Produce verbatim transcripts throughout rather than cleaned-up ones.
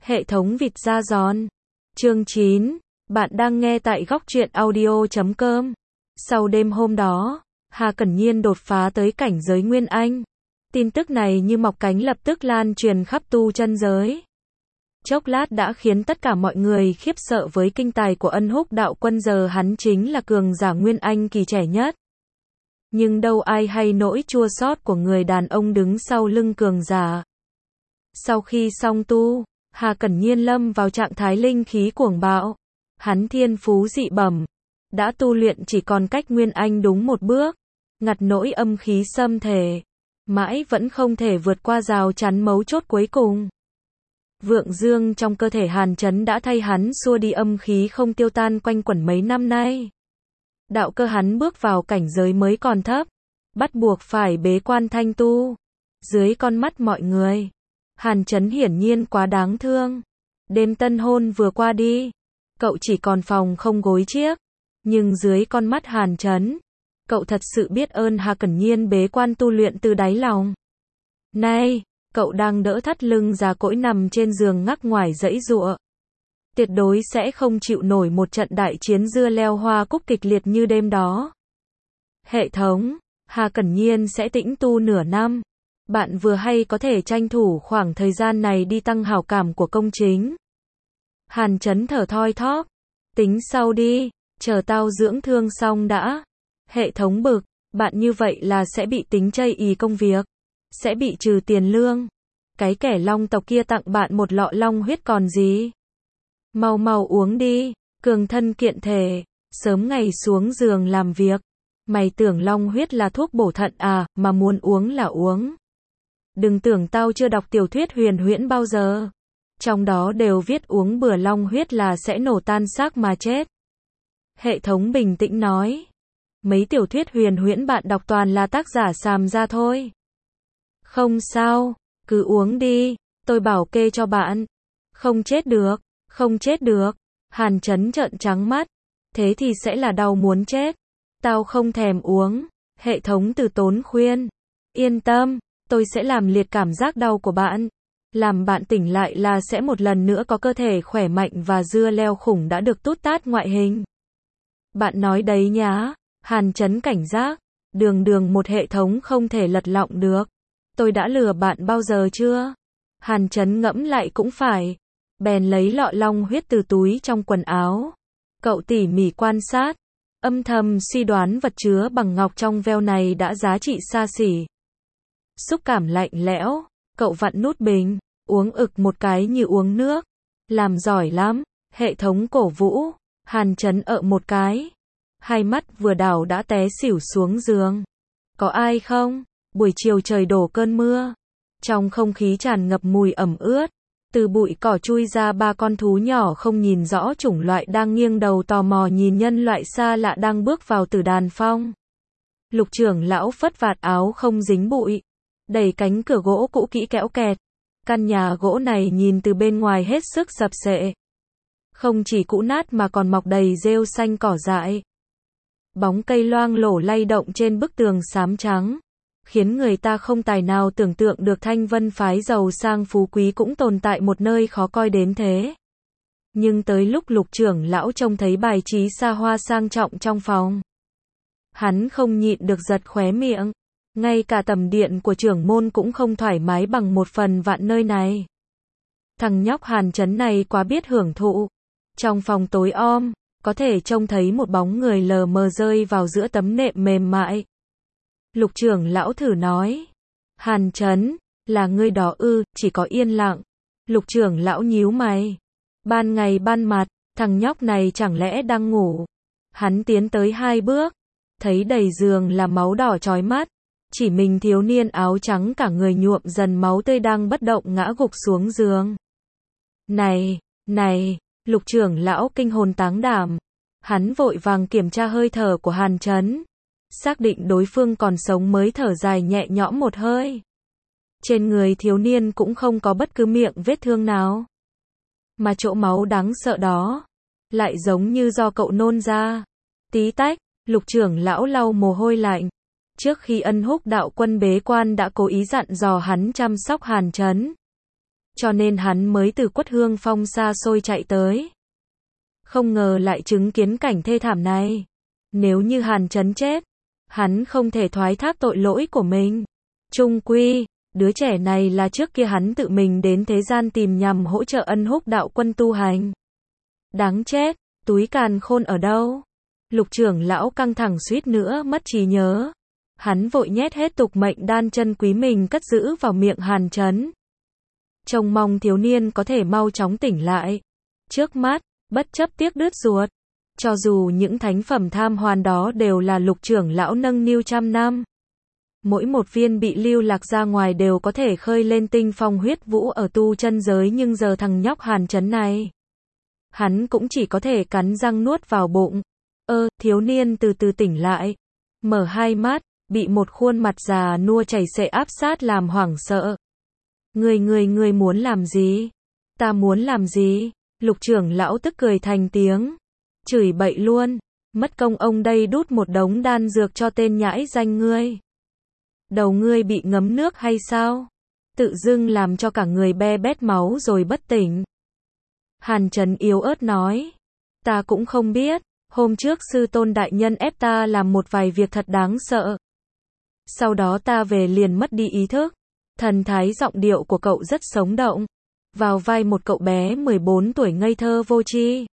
Hệ thống vịt da giòn. Chương chín. Bạn đang nghe tại góc truyện audio chấm com. Sau đêm hôm đó, Hà Cẩn Nhiên đột phá tới cảnh giới Nguyên Anh. Tin tức này như mọc cánh lập tức lan truyền khắp tu chân giới. Chốc lát đã khiến tất cả mọi người khiếp sợ với kinh tài của Ân Húc đạo quân, giờ hắn chính là cường giả Nguyên Anh kỳ trẻ nhất. Nhưng đâu ai hay nỗi chua xót của người đàn ông đứng sau lưng cường giả. Sau khi xong tu, Hà Cẩn Nhiên lâm vào trạng thái linh khí cuồng bạo. Hắn thiên phú dị bẩm, đã tu luyện chỉ còn cách Nguyên Anh đúng một bước, ngặt nỗi âm khí xâm thể, mãi vẫn không thể vượt qua rào chắn mấu chốt cuối cùng. Vượng dương trong cơ thể Hàn Chấn đã thay hắn xua đi âm khí không tiêu tan quanh quẩn mấy năm nay. Đạo cơ hắn bước vào cảnh giới mới còn thấp, bắt buộc phải bế quan thanh tu. Dưới con mắt mọi người, Hàn Chấn hiển nhiên quá đáng thương. Đêm tân hôn vừa qua đi, cậu chỉ còn phòng không gối chiếc. Nhưng dưới con mắt Hàn Chấn, cậu thật sự biết ơn Hà Cẩn Nhiên bế quan tu luyện từ đáy lòng. Nay, cậu đang đỡ thắt lưng già cỗi nằm trên giường ngắc ngoài giãy giụa. Tuyệt đối sẽ không chịu nổi một trận đại chiến dưa leo hoa cúc kịch liệt như đêm đó. Hệ thống, Hà Cẩn Nhiên sẽ tĩnh tu nửa năm. Bạn vừa hay có thể tranh thủ khoảng thời gian này đi tăng hảo cảm của công chính. Hàn Chấn thở thoi thóp. Tính sau đi, chờ tao dưỡng thương xong đã. Hệ thống bực, bạn như vậy là sẽ bị tính chây ỳ công việc. Sẽ bị trừ tiền lương. Cái kẻ long tộc kia tặng bạn một lọ long huyết còn gì. Mau mau uống đi, cường thân kiện thể, sớm ngày xuống giường làm việc. Mày tưởng long huyết là thuốc bổ thận à, mà muốn uống là uống. Đừng tưởng tao chưa đọc tiểu thuyết huyền huyễn bao giờ. Trong đó đều viết uống bừa long huyết là sẽ nổ tan xác mà chết. Hệ thống bình tĩnh nói. Mấy tiểu thuyết huyền huyễn bạn đọc toàn là tác giả xàm ra thôi. Không sao, cứ uống đi, tôi bảo kê cho bạn. Không chết được, không chết được. Hàn Chấn trợn trắng mắt. Thế thì sẽ là đau muốn chết. Tao không thèm uống. Hệ thống từ tốn khuyên. Yên tâm, tôi sẽ làm liệt cảm giác đau của bạn. Làm bạn tỉnh lại là sẽ một lần nữa có cơ thể khỏe mạnh và dưa leo khủng đã được tút tát ngoại hình. Bạn nói đấy nhá. Hàn Chấn cảnh giác. Đường đường một hệ thống không thể lật lọng được. Tôi đã lừa bạn bao giờ chưa? Hàn Chấn ngẫm lại cũng phải. Bèn lấy lọ long huyết từ túi trong quần áo. Cậu tỉ mỉ quan sát. Âm thầm suy đoán vật chứa bằng ngọc trong veo này đã giá trị xa xỉ. Xúc cảm lạnh lẽo. Cậu vặn nút bình. Uống ực một cái như uống nước. Làm giỏi lắm. Hệ thống cổ vũ. Hàn Chấn ợ một cái. Hai mắt vừa đảo đã té xỉu xuống giường. Có ai không? Buổi chiều trời đổ cơn mưa. Trong không khí tràn ngập mùi ẩm ướt. Từ bụi cỏ chui ra ba con thú nhỏ không nhìn rõ chủng loại đang nghiêng đầu tò mò nhìn nhân loại xa lạ đang bước vào Tử Đàn Phong. Lục trưởng lão phất vạt áo không dính bụi. Đẩy cánh cửa gỗ cũ kỹ kéo kẹt. Căn nhà gỗ này nhìn từ bên ngoài hết sức sập sệ. Không chỉ cũ nát mà còn mọc đầy rêu xanh cỏ dại. Bóng cây loang lổ lay động trên bức tường xám trắng. Khiến người ta không tài nào tưởng tượng được Thanh Vân phái giàu sang phú quý cũng tồn tại một nơi khó coi đến thế. Nhưng tới lúc lục trưởng lão trông thấy bài trí xa hoa sang trọng trong phòng, hắn không nhịn được giật khóe miệng. Ngay cả tầm điện của trưởng môn cũng không thoải mái bằng một phần vạn nơi này. Thằng nhóc Hàn Chấn này quá biết hưởng thụ. Trong phòng tối om, có thể trông thấy một bóng người lờ mờ rơi vào giữa tấm nệm mềm mại. Lục trưởng lão thử nói. Hàn Chấn, là ngươi đó ư? Chỉ có yên lặng. Lục trưởng lão nhíu mày. Ban ngày ban mặt, thằng nhóc này chẳng lẽ đang ngủ. Hắn tiến tới hai bước. Thấy đầy giường là máu đỏ chói mắt. Chỉ mình thiếu niên áo trắng cả người nhuộm dần máu tươi đang bất động ngã gục xuống giường. Này, này, lục trưởng lão kinh hồn táng đảm. Hắn vội vàng kiểm tra hơi thở của Hàn Chấn. Xác định đối phương còn sống mới thở dài nhẹ nhõm một hơi. Trên người thiếu niên cũng không có bất cứ miệng vết thương nào. Mà chỗ máu đáng sợ đó, lại giống như do cậu nôn ra. Tí tách, lục trưởng lão lau mồ hôi lạnh. Trước khi Ân Húc đạo quân bế quan đã cố ý dặn dò hắn chăm sóc Hàn Chấn. cho nên hắn mới từ Quất Hương Phong xa xôi chạy tới. Không ngờ lại chứng kiến cảnh thê thảm này. Nếu như Hàn Chấn chết, hắn không thể thoái thác tội lỗi của mình. Chung quy, đứa trẻ này là trước kia hắn tự mình đến thế gian tìm nhằm hỗ trợ Ân Húc đạo quân tu hành. Đáng chết, túi càn khôn ở đâu? Lục trưởng lão căng thẳng suýt nữa mất trí nhớ. Hắn vội nhét hết tục mệnh đan chân quý mình cất giữ vào miệng Hàn Chấn. Trông mong thiếu niên có thể mau chóng tỉnh lại. Trước mắt, bất chấp tiếc đứt ruột. Cho dù những thánh phẩm tham hoàn đó đều là lục trưởng lão nâng niu trăm năm. Mỗi một viên bị lưu lạc ra ngoài đều có thể khơi lên tinh phong huyết vũ ở tu chân giới, nhưng giờ thằng nhóc Hàn Chấn này, hắn cũng chỉ có thể cắn răng nuốt vào bụng. Ơ, thiếu niên từ từ tỉnh lại, mở hai mắt, bị một khuôn mặt già nua chảy xệ áp sát làm hoảng sợ. Người người người muốn làm gì? Ta muốn làm gì? Lục trưởng lão tức cười thành tiếng. Chửi bậy luôn. Mất công ông đây đút một đống đan dược cho tên nhãi danh ngươi. Đầu ngươi bị ngấm nước hay sao? Tự dưng làm cho cả người be bét máu rồi bất tỉnh. Hàn Chấn yếu ớt nói. Ta cũng không biết. Hôm trước sư tôn đại nhân ép ta làm một vài việc thật đáng sợ. Sau đó ta về liền mất đi ý thức. Thần thái giọng điệu của cậu rất sống động. Vào vai một cậu bé mười bốn tuổi ngây thơ vô tri.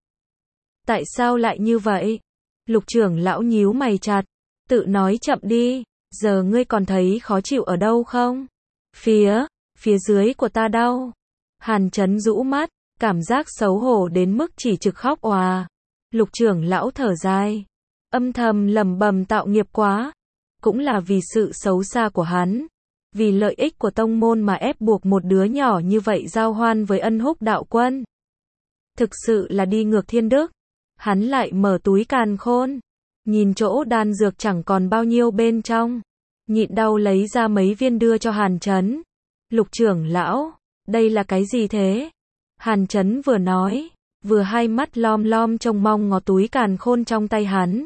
Tại sao lại như vậy? Lục trưởng lão nhíu mày chặt. Tự nói chậm đi. Giờ ngươi còn thấy khó chịu ở đâu không? Phía, phía dưới của ta đau. Hàn Chấn rũ mắt, cảm giác xấu hổ đến mức chỉ trực khóc òa. Lục trưởng lão thở dài, âm thầm lẩm bẩm tạo nghiệp quá. Cũng là vì sự xấu xa của hắn. Vì lợi ích của tông môn mà ép buộc một đứa nhỏ như vậy giao hoan với Ân Húc đạo quân. Thực sự là đi ngược thiên đức. Hắn lại mở túi càn khôn. Nhìn chỗ đan dược chẳng còn bao nhiêu bên trong. Nhịn đau lấy ra mấy viên đưa cho Hàn Chấn. Lục trưởng lão, đây là cái gì thế? Hàn Chấn vừa nói, vừa hai mắt lom lom trông mong ngó túi càn khôn trong tay hắn.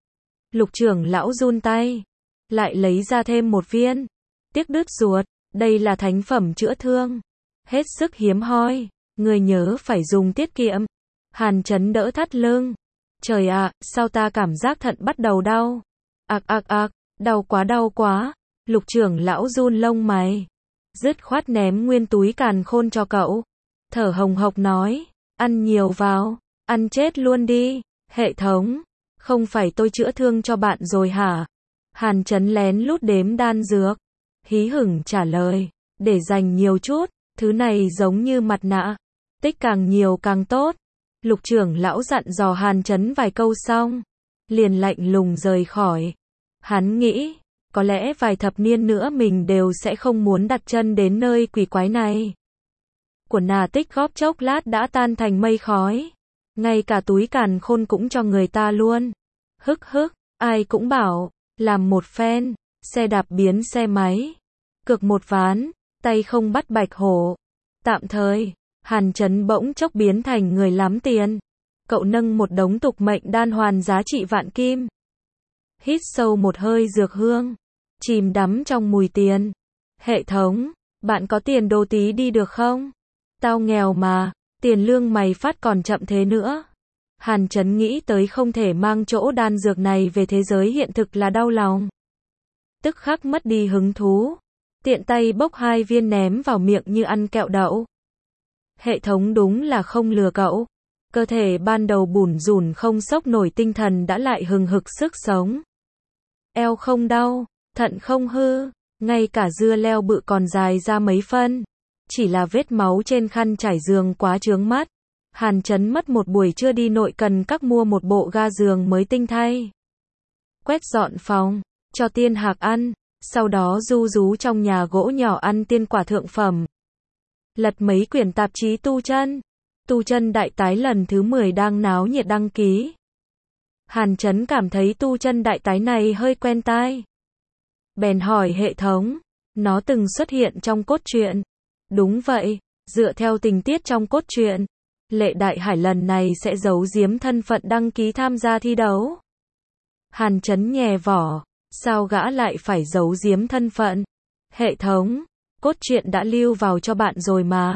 Lục trưởng lão run tay, lại lấy ra thêm một viên. Tiếc đứt ruột, đây là thánh phẩm chữa thương. Hết sức hiếm hoi, người nhớ phải dùng tiết kiệm. Hàn Chấn đỡ thắt lưng. Trời ạ, à, sao ta cảm giác thận bắt đầu đau? Ạc ạc ạc, đau quá đau quá. Lục trưởng lão run lông mày. Dứt khoát ném nguyên túi càn khôn cho cậu. Thở hồng hộc nói, ăn nhiều vào, ăn chết luôn đi. Hệ thống, không phải tôi chữa thương cho bạn rồi hả? Hàn Chấn lén lút đếm đan dược. Hí hửng trả lời, để dành nhiều chút, thứ này giống như mặt nạ. Tích càng nhiều càng tốt. Lục trưởng lão dặn dò Hàn Chấn vài câu xong, liền lạnh lùng rời khỏi. Hắn nghĩ, có lẽ vài thập niên nữa mình đều sẽ không muốn đặt chân đến nơi quỷ quái này. Của nà tích góp chốc lát đã tan thành mây khói. Ngay cả túi càn khôn cũng cho người ta luôn. Hức hức, ai cũng bảo, làm một phen, xe đạp biến xe máy. Cược một ván, tay không bắt bạch hổ. Tạm thời, Hàn Chấn bỗng chốc biến thành người lắm tiền. Cậu nâng một đống tục mệnh đan hoàn giá trị vạn kim. Hít sâu một hơi dược hương. Chìm đắm trong mùi tiền. Hệ thống, bạn có tiền đô tí đi được không? Tao nghèo mà, tiền lương mày phát còn chậm thế nữa. Hàn Chấn nghĩ tới không thể mang chỗ đan dược này về thế giới hiện thực là đau lòng. Tức khắc mất đi hứng thú. Tiện tay bốc hai viên ném vào miệng như ăn kẹo đậu. Hệ thống đúng là không lừa cậu. Cơ thể ban đầu bủn rủn không sốc nổi tinh thần đã lại hừng hực sức sống. Eo không đau, thận không hư, ngay cả dưa leo bự còn dài ra mấy phân. Chỉ là vết máu trên khăn trải giường quá chướng mắt. Hàn Chấn mất một buổi trưa đi nội cần các mua một bộ ga giường mới tinh thay. Quét dọn phòng, cho tiên hạc ăn, sau đó du rú trong nhà gỗ nhỏ ăn tiên quả thượng phẩm. Lật mấy quyển tạp chí tu chân. Tu chân đại tái lần thứ mười đang náo nhiệt đăng ký. Hàn Chấn cảm thấy tu chân đại tái này hơi quen tai. Bèn hỏi hệ thống, nó từng xuất hiện trong cốt truyện. Đúng vậy, dựa theo tình tiết trong cốt truyện, Lệ Đại Hải lần này sẽ giấu giếm thân phận đăng ký tham gia thi đấu. Hàn Chấn nhè vỏ, sao gã lại phải giấu giếm thân phận? Hệ thống, cốt truyện đã lưu vào cho bạn rồi mà.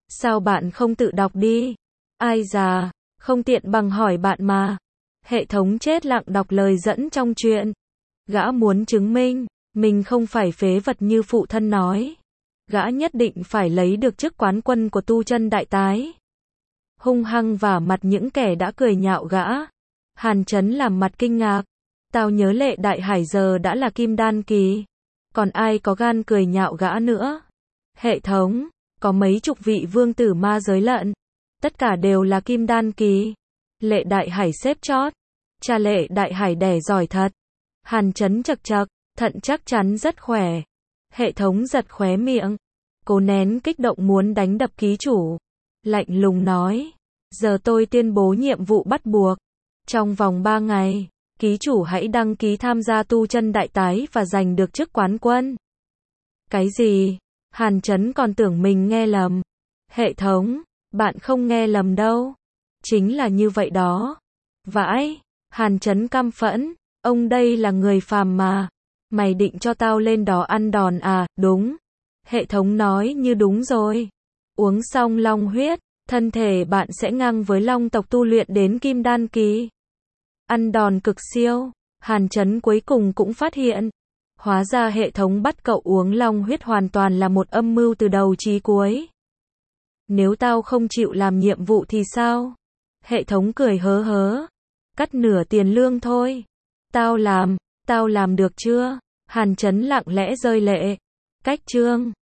Sao bạn không tự đọc đi? Ai già, không tiện bằng hỏi bạn mà. Hệ thống chết lặng đọc lời dẫn trong chuyện. Gã muốn chứng minh, mình không phải phế vật như phụ thân nói. Gã nhất định phải lấy được chức quán quân của tu chân đại tái. Hung hăng vả mặt những kẻ đã cười nhạo gã. Hàn Chấn làm mặt kinh ngạc. Tao nhớ Lệ Đại Hải giờ đã là kim đan kỳ. Còn ai có gan cười nhạo gã nữa? Hệ thống, có mấy chục vị vương tử ma giới lận. Tất cả đều là kim đan kỳ. Lệ Đại Hải xếp chót. Cha Lệ Đại Hải đẻ giỏi thật. Hàn Chấn chật chật, thận chắc chắn rất khỏe. Hệ thống giật khóe miệng. Cố nén kích động muốn đánh đập ký chủ. Lạnh lùng nói. Giờ tôi tuyên bố nhiệm vụ bắt buộc. Trong vòng ba ngày, ký chủ hãy đăng ký tham gia tu chân đại tái và giành được chức quán quân. Cái gì? Hàn Chấn còn tưởng mình nghe lầm. Hệ thống, bạn không nghe lầm đâu. Chính là như vậy đó. Vãi, Hàn Chấn căm phẫn. Ông đây là người phàm mà. Mày định cho tao lên đó ăn đòn à? Đúng. Hệ thống nói như đúng rồi. Uống xong long huyết, thân thể bạn sẽ ngang với long tộc tu luyện đến kim đan kỳ. Ăn đòn cực siêu. Hàn Chấn cuối cùng cũng phát hiện. Hóa ra hệ thống bắt cậu uống long huyết hoàn toàn là một âm mưu từ đầu chí cuối. Nếu tao không chịu làm nhiệm vụ thì sao? Hệ thống cười hớ hớ. Cắt nửa tiền lương thôi. Tao làm, tao làm được chưa? Hàn Chấn lặng lẽ rơi lệ. Cách chương